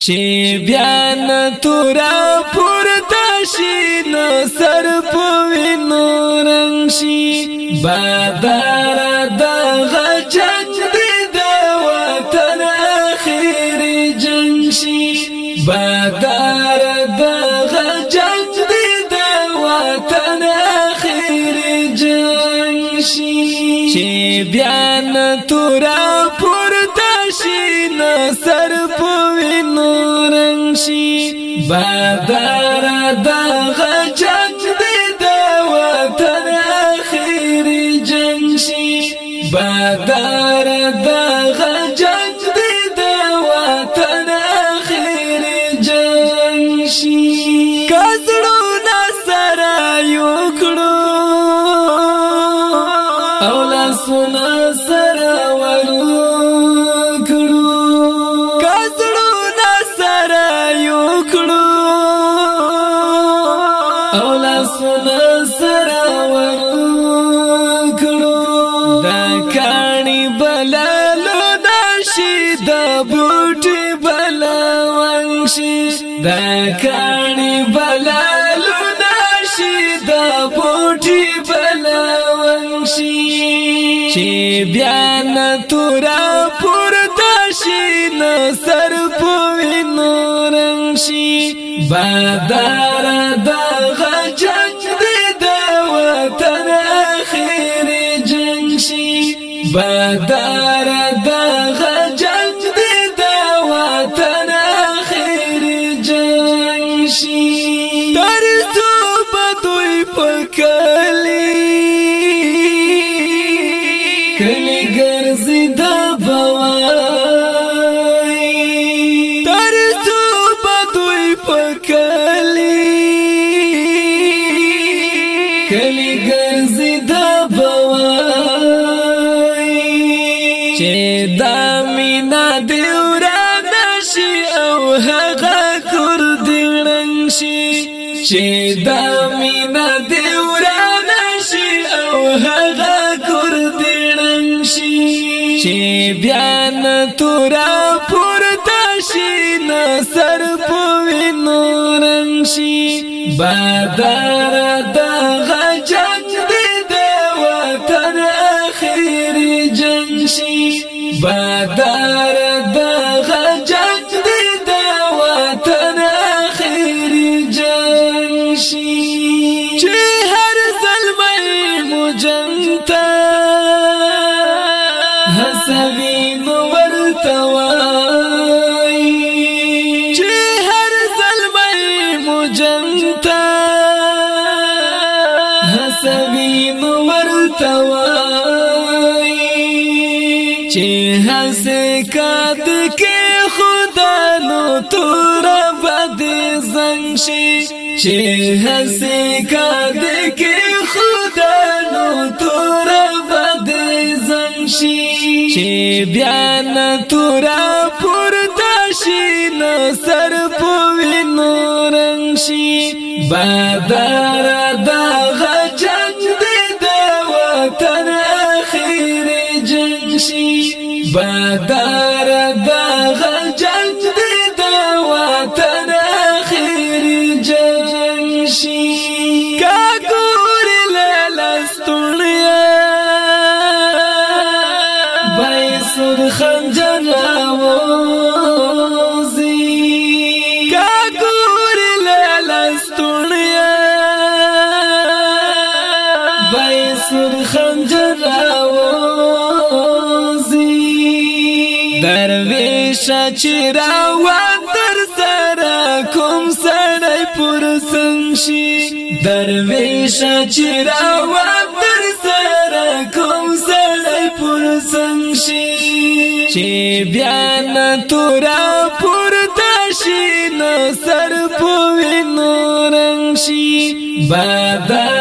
چې بیان تورا پورته شي نو سر په وینو رنګ شي بادار دغه جنګ دی د وطن اخر جنګ شي بادار دغه جنګ دی د وطن اخر جنګ شي چې بیان تورا پورته شي نو سر په وینو رنګ شي بادار دغه جنګ دی د وطن اخر جنګ شي بادار دغه جنګ دی د وطن اخر جنګ شي کزړو نصر یو کړو او لاسونه سره ورو دا کانی بلالو ناشی دا بوٹی بلاونشی چی بیان تورا پورتا شی نصر پوینو رنگشی بادار دا غجنگ دی دا وطن اخیر جنگشی بادار دا غجنگ دی دا وطن ترسو بدوی پکلی کلی گرزی دا بوائی ترسو بدوی پکلی کلی گرزی دا بوائی چه دا مینا دیورا نشی او حقا چې دا مینا دیوران شي او هغه کور دیړن شي چې بیان تورا پورته شي نصر په وینو رنګ شي بادار دغه جنګ دی د وطن اخر جنګ شي بادار دغه جنګ دی د وطن چې هر ظلمي مجنتا حسبي ورتوي چې هر ظلمي مجنتا حسبي ورتوي چې حسکات کې خدا نو تور بد زنګ شي چې هسې کاد کې خدا نو تور بد زنګ شي چې بیان تورا پورته شي نصر په وینو رنګ شي بادار دغه جنګ دی د وطن اخر جنګ شي بادار دغه جنګ دی د وطن اخر جنګ کا ګور لستړیا بای سر خنجر راوزی کا ګور لستړیا بای سر خنجر راوزی درویش چیراوان در سره کوم سړی پر سنشي درویش چیراوان در سره کوم سړی پر سنشي چې بیان تورا پورته شي نصر په وینو رنګ شي بادار